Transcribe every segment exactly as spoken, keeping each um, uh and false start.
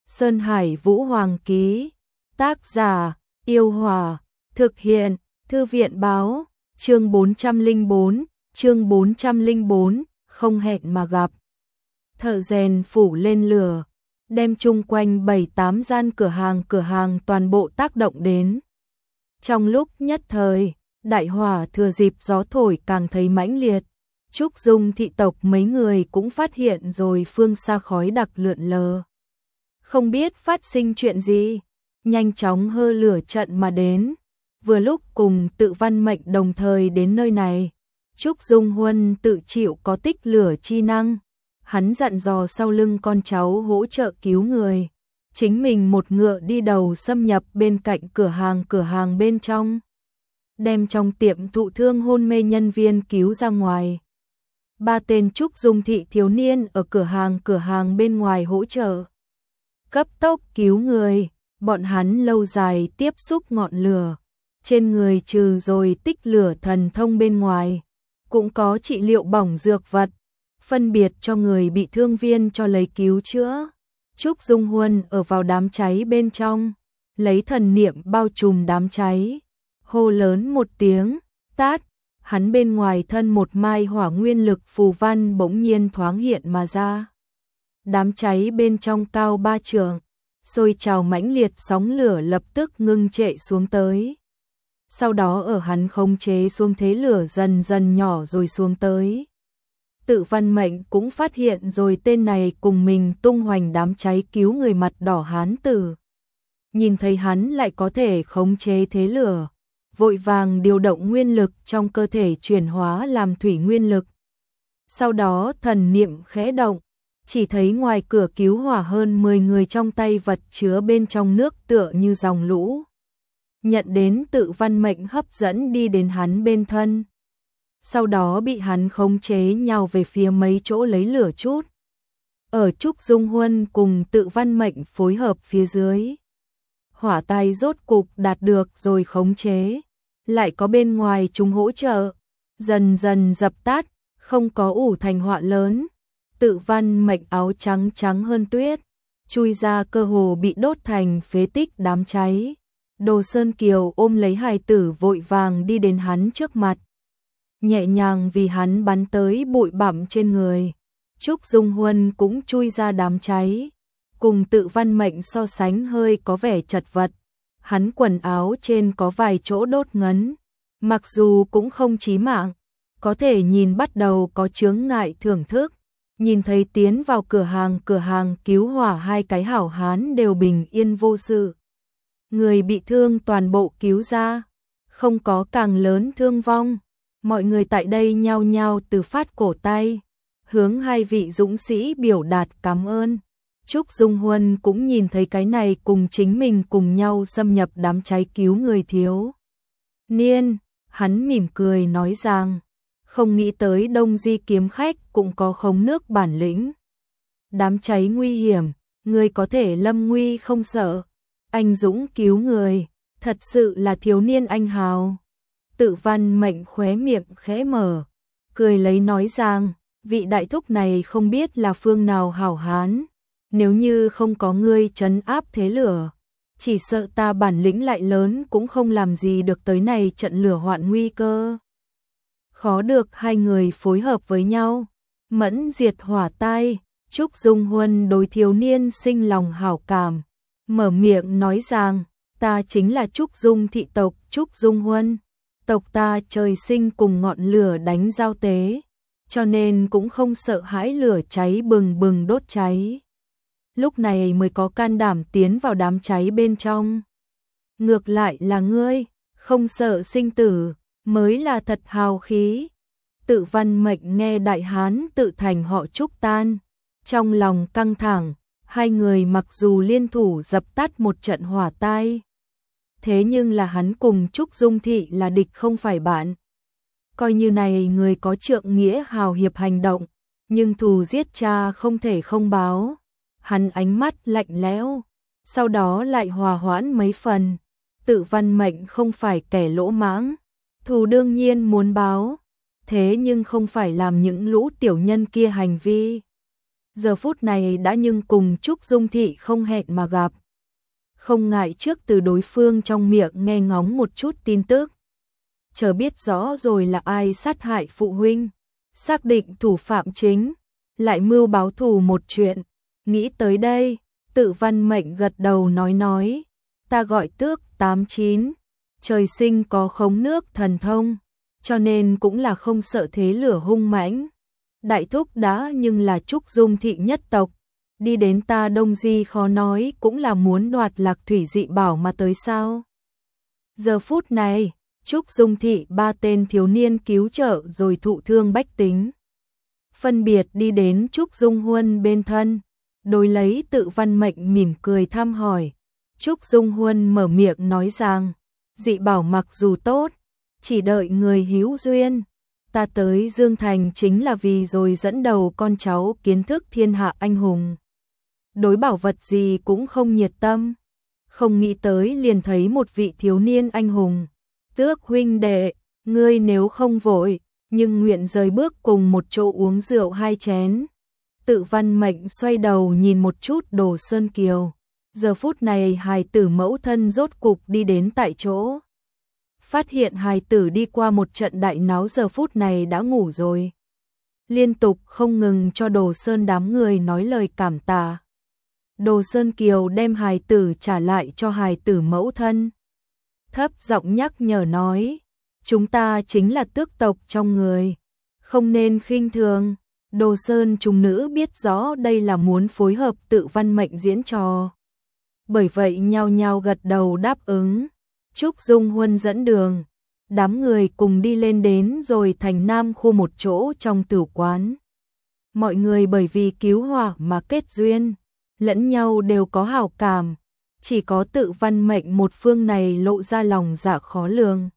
Sơn Hải Vũ Hoàng ký. Tác giả: Yêu Hòa. Thực hiện: Thư viện báo. Chương bốn trăm lẻ bốn, chương bốn trăm lẻ bốn, không hẹn mà gặp. Thợ rèn phủ lên lửa, đem chung quanh bảy tám gian cửa hàng cửa hàng toàn bộ tác động đến. Trong lúc nhất thời, đại hỏa thừa dịp gió thổi càng thấy mãnh liệt. Trúc Dung thị tộc mấy người cũng phát hiện rồi phương xa khói đặc lượn lờ. Không biết phát sinh chuyện gì, nhanh chóng hơ lửa trận mà đến. Vừa lúc cùng Tự Văn Mệnh đồng thời đến nơi này, Trúc Dung Huân tự chịu có tích lửa chi năng. Hắn dặn dò sau lưng con cháu hỗ trợ cứu người. Chính mình một ngựa đi đầu xâm nhập bên cạnh cửa hàng cửa hàng bên trong. Đem trong tiệm thụ thương hôn mê nhân viên cứu ra ngoài. Ba tên Trúc Dung thị thiếu niên ở cửa hàng cửa hàng bên ngoài hỗ trợ. Cấp tốc cứu người, bọn hắn lâu dài tiếp xúc ngọn lửa. Trên người trừ rồi tích lửa thần thông bên ngoài, cũng có trị liệu bỏng dược vật, phân biệt cho người bị thương viên cho lấy cứu chữa. Trúc Dung Huân ở vào đám cháy bên trong, lấy thần niệm bao trùm đám cháy, hô lớn một tiếng, tát, hắn bên ngoài thân một mai hỏa nguyên lực phù văn bỗng nhiên thoáng hiện mà ra. Đám cháy bên trong cao ba trượng, sôi trào mãnh liệt sóng lửa lập tức ngưng trệ xuống tới. Sau đó ở hắn khống chế xuống thế lửa dần dần nhỏ rồi xuống tới. Tự Văn Mệnh cũng phát hiện rồi tên này cùng mình tung hoành đám cháy cứu người mặt đỏ hán tử. Nhìn thấy hắn lại có thể khống chế thế lửa, vội vàng điều động nguyên lực trong cơ thể chuyển hóa làm thủy nguyên lực. Sau đó thần niệm khẽ động, chỉ thấy ngoài cửa cứu hỏa hơn mười người trong tay vật chứa bên trong nước tựa như dòng lũ. Nhận đến Tự Văn Mệnh hấp dẫn đi đến hắn bên thân. Sau đó bị hắn khống chế nhào về phía mấy chỗ lấy lửa chút. Ở Trúc Dung Huân cùng Tự Văn Mệnh phối hợp phía dưới. Hỏa tai rốt cục đạt được rồi khống chế. Lại có bên ngoài chúng hỗ trợ. Dần dần dập tắt, không có ủ thành họa lớn. Tự Văn Mệnh áo trắng trắng hơn tuyết. Chui ra cơ hồ bị đốt thành phế tích đám cháy. Đồ Sơn Kiều ôm lấy hài tử vội vàng đi đến hắn trước mặt. Nhẹ nhàng vì hắn bắn tới bụi bặm trên người. Trúc Dung Huân cũng chui ra đám cháy. Cùng Tự Văn Mệnh so sánh hơi có vẻ chật vật. Hắn quần áo trên có vài chỗ đốt ngấn. Mặc dù cũng không chí mạng, có thể nhìn bắt đầu có chướng ngại thưởng thức. Nhìn thấy tiến vào cửa hàng cửa hàng cứu hỏa hai cái hảo hán đều bình yên vô sự. Người bị thương toàn bộ cứu ra, không có càng lớn thương vong. Mọi người tại đây nhao nhao từ phát cổ tay, hướng hai vị dũng sĩ biểu đạt cảm ơn. Trúc Dung Huân cũng nhìn thấy cái này cùng chính mình cùng nhau xâm nhập đám cháy cứu người thiếu niên, hắn mỉm cười nói rằng, không nghĩ tới Đông Di kiếm khách cũng có khống nước bản lĩnh. Đám cháy nguy hiểm, người có thể lâm nguy không sợ. Anh dũng cứu người, thật sự là thiếu niên anh hào. Tự Văn Mệnh khóe miệng khẽ mở, cười lấy nói rằng, vị đại thúc này không biết là phương nào hảo hán. Nếu như không có ngươi trấn áp thế lửa, chỉ sợ ta bản lĩnh lại lớn cũng không làm gì được tới này trận lửa hoạn nguy cơ. Khó được hai người phối hợp với nhau, mẫn diệt hỏa tai. Trúc Dung Huân đối thiếu niên sinh lòng hảo cảm. Mở miệng nói rằng, ta chính là Trúc Dung thị tộc Trúc Dung Huân. Tộc ta trời sinh cùng ngọn lửa đánh giao tế, cho nên cũng không sợ hãi lửa cháy bừng bừng đốt cháy. Lúc này mới có can đảm tiến vào đám cháy bên trong. Ngược lại là ngươi, không sợ sinh tử, mới là thật hào khí. Tự Văn Mệnh nghe đại hán tự thành họ Trúc tan, trong lòng căng thẳng. Hai người mặc dù liên thủ dập tắt một trận hỏa tai, thế nhưng là hắn cùng Trúc Dung thị là địch không phải bạn. Coi như này người có trượng nghĩa hào hiệp hành động, nhưng thù giết cha không thể không báo. Hắn ánh mắt lạnh lẽo, sau đó lại hòa hoãn mấy phần. Tự Văn Mệnh không phải kẻ lỗ mãng, thù đương nhiên muốn báo, thế nhưng không phải làm những lũ tiểu nhân kia hành vi. giờ phút này đã nhưng cùng Trúc Dung Thị không hẹn mà gặp. Không ngại trước từ đối phương trong miệng nghe ngóng một chút tin tức. Chờ biết rõ rồi là ai sát hại phụ huynh, xác định thủ phạm chính, lại mưu báo thù một chuyện. Nghĩ tới đây, Tự Văn Mệnh gật đầu nói nói, ta gọi Tước tám chín, trời sinh có khống nước thần thông, cho nên cũng là không sợ thế lửa hung mãnh. Đại thúc đã nhưng là Trúc Dung Thị nhất tộc, đi đến ta Đông Di khó nói cũng là muốn đoạt Lạc Thủy dị bảo mà tới sao. Giờ phút này, Trúc Dung Thị ba tên thiếu niên cứu trợ rồi thụ thương bách tính. Phân biệt đi đến Trúc Dung Huân bên thân, đối lấy Tự Văn Mệnh mỉm cười thăm hỏi. Trúc Dung Huân mở miệng nói rằng, dị bảo mặc dù tốt, chỉ đợi người hữu duyên. Ta tới Dương Thành chính là vì rồi dẫn đầu con cháu kiến thức thiên hạ anh hùng. Đối bảo vật gì cũng không nhiệt tâm, không nghĩ tới liền thấy một vị thiếu niên anh hùng. Tước huynh đệ, ngươi nếu không vội, nhưng nguyện rời bước cùng một chỗ uống rượu hai chén. Tự Văn Mệnh xoay đầu nhìn một chút Đồ Sơn Kiều. Giờ phút này hài tử mẫu thân rốt cục đi đến tại chỗ. Phát hiện hài tử đi qua một trận đại náo giờ phút này đã ngủ rồi. Liên tục không ngừng cho Đồ Sơn đám người nói lời cảm tạ. Đồ Sơn Kiều đem hài tử trả lại cho hài tử mẫu thân. Thấp giọng nhắc nhở nói, chúng ta chính là tước tộc trong người, không nên khinh thường. Đồ Sơn chúng nữ biết rõ đây là muốn phối hợp Tự Văn Mệnh diễn trò. Bởi vậy nhao nhao gật đầu đáp ứng. Trúc Dung Huân dẫn đường, đám người cùng đi lên đến rồi thành Nam khu một chỗ trong tử quán. Mọi người bởi vì cứu hỏa mà kết duyên, lẫn nhau đều có hảo cảm, chỉ có Tự Văn Mệnh một phương này lộ ra lòng dạ khó lường.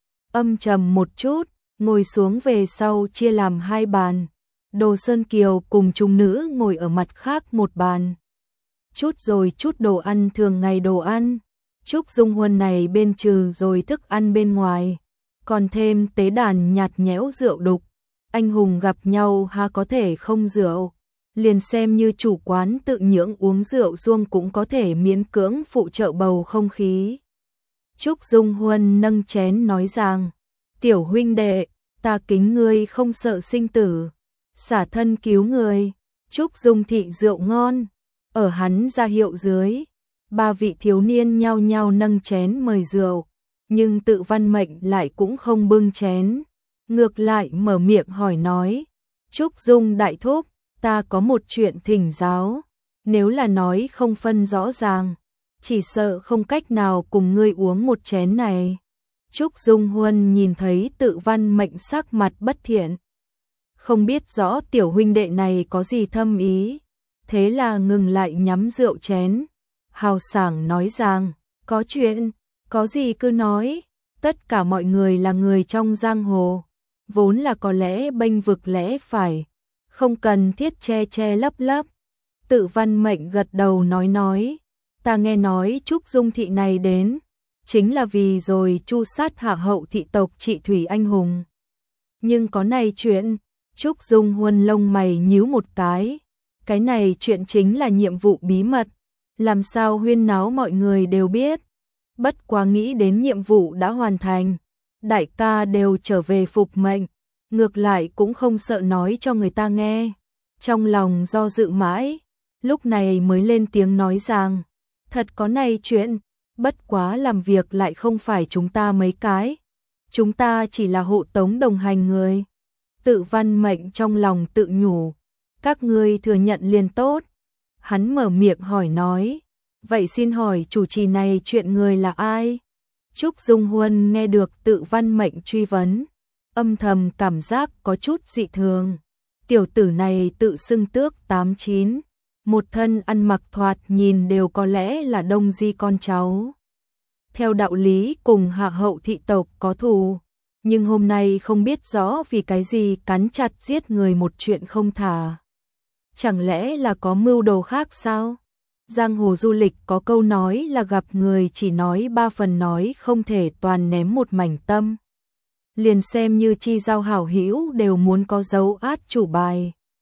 Âm trầm một chút, ngồi xuống về sau chia làm hai bàn. Đồ Sơn Kiều cùng chúng nữ ngồi ở mặt khác một bàn. Chút rồi chút đồ ăn thường ngày đồ ăn. Trúc Dung Huân này bên trừ rồi thức ăn bên ngoài, còn thêm tế đàn nhạt nhẽo rượu đục. Anh hùng gặp nhau ha có thể không rượu, liền xem như chủ quán tự nhưỡng uống rượu xuông cũng có thể miễn cưỡng phụ trợ bầu không khí. Trúc Dung Huân nâng chén nói rằng, tiểu huynh đệ, ta kính ngươi không sợ sinh tử, xả thân cứu người. Trúc Dung Thị rượu ngon, ở hắn ra hiệu dưới. Ba vị thiếu niên nhao nhao nâng chén mời rượu, nhưng Tự Văn Mệnh lại cũng không bưng chén, ngược lại mở miệng hỏi nói, Trúc Dung đại thúc, ta có một chuyện thỉnh giáo, nếu là nói không phân rõ ràng, chỉ sợ không cách nào cùng ngươi uống một chén này. Trúc Dung Huân nhìn thấy Tự Văn Mệnh sắc mặt bất thiện, không biết rõ tiểu huynh đệ này có gì thâm ý, thế là ngừng lại nhắm rượu chén. Hào sảng nói rằng, có chuyện, có gì cứ nói, tất cả mọi người là người trong giang hồ, vốn là có lẽ bênh vực lẽ phải, không cần thiết che che lấp lấp. Tự Văn Mệnh gật đầu nói nói, ta nghe nói Trúc Dung Thị này đến, chính là vì rồi chu sát hạ hậu thị tộc trị thủy anh hùng. Nhưng có này chuyện, Trúc Dung Huân lông mày nhíu một cái, cái này chuyện chính là nhiệm vụ bí mật. Làm sao huyên náo mọi người đều biết. Bất quá nghĩ đến nhiệm vụ đã hoàn thành, đại ca đều trở về phục mệnh, ngược lại cũng không sợ nói cho người ta nghe. Trong lòng do dự mãi, lúc này mới lên tiếng nói rằng, thật có này chuyện, bất quá làm việc lại không phải chúng ta mấy cái, chúng ta chỉ là hộ tống đồng hành người. Tự Văn Mệnh trong lòng tự nhủ, các ngươi thừa nhận liền tốt. Hắn mở miệng hỏi nói, vậy xin hỏi chủ trì này chuyện người là ai? Trúc Dung Huân nghe được Tự Văn Mệnh truy vấn, âm thầm cảm giác có chút dị thường. Tiểu tử này tự xưng Tước tám chín, một thân ăn mặc thoạt nhìn đều có lẽ là Đông Di con cháu. Theo đạo lý cùng hạ hậu thị tộc có thù, nhưng hôm nay không biết rõ vì cái gì cắn chặt giết người một chuyện không thả. Chẳng lẽ là có mưu đồ khác sao? Giang hồ du lịch có câu nói là gặp người chỉ nói ba phần nói không thể toàn ném một mảnh tâm. Liền xem như chi giao hảo hữu đều muốn có dấu át chủ bài.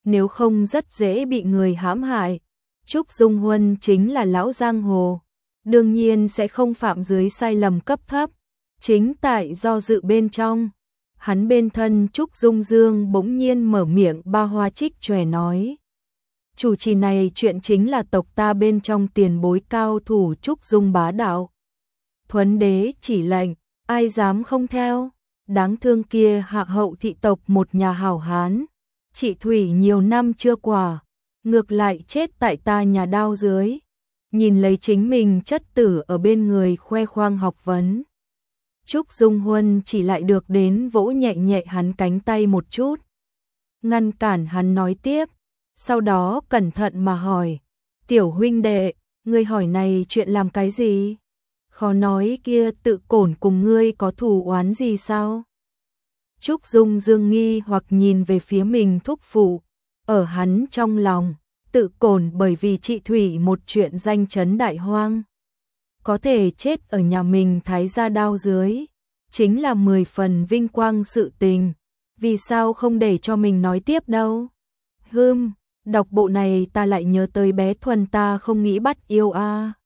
nếu không rất dễ bị người hãm hại. Trúc Dung Huân chính là lão giang hồ, đương nhiên sẽ không phạm dưới sai lầm cấp thấp. Chính tại do dự bên trong, hắn bên thân Trúc Dung Dương bỗng nhiên mở miệng ba hoa trích chòe nói. Chủ trì này chuyện chính là tộc ta bên trong tiền bối cao thủ Trúc Dung bá đạo. Thuấn đế chỉ lệnh, ai dám không theo, đáng thương kia hạ hậu thị tộc một nhà hảo hán. Chị Thủy nhiều năm chưa quả, ngược lại chết tại ta nhà đao dưới. Nhìn lấy chính mình chất tử ở bên người khoe khoang học vấn. Trúc Dung Huân chỉ lại được đến vỗ nhẹ nhẹ hắn cánh tay một chút. Ngăn cản hắn nói tiếp, sau đó cẩn thận mà hỏi. Tiểu huynh đệ, ngươi hỏi này chuyện làm cái gì? Khó nói kia Tự Cổn cùng ngươi có thù oán gì sao? Trúc Dung Dương nghi hoặc nhìn về phía mình thúc phụ. Ở hắn trong lòng, Tự Cổn bởi vì chị Thủy một chuyện danh chấn đại hoang. Có thể chết ở nhà mình thái gia đao dưới, chính là mười phần vinh quang sự tình. Vì sao không để cho mình nói tiếp đâu? Hừm, đọc bộ này ta lại nhớ tới bé Thuần ta không nghĩ bắt yêu a. À.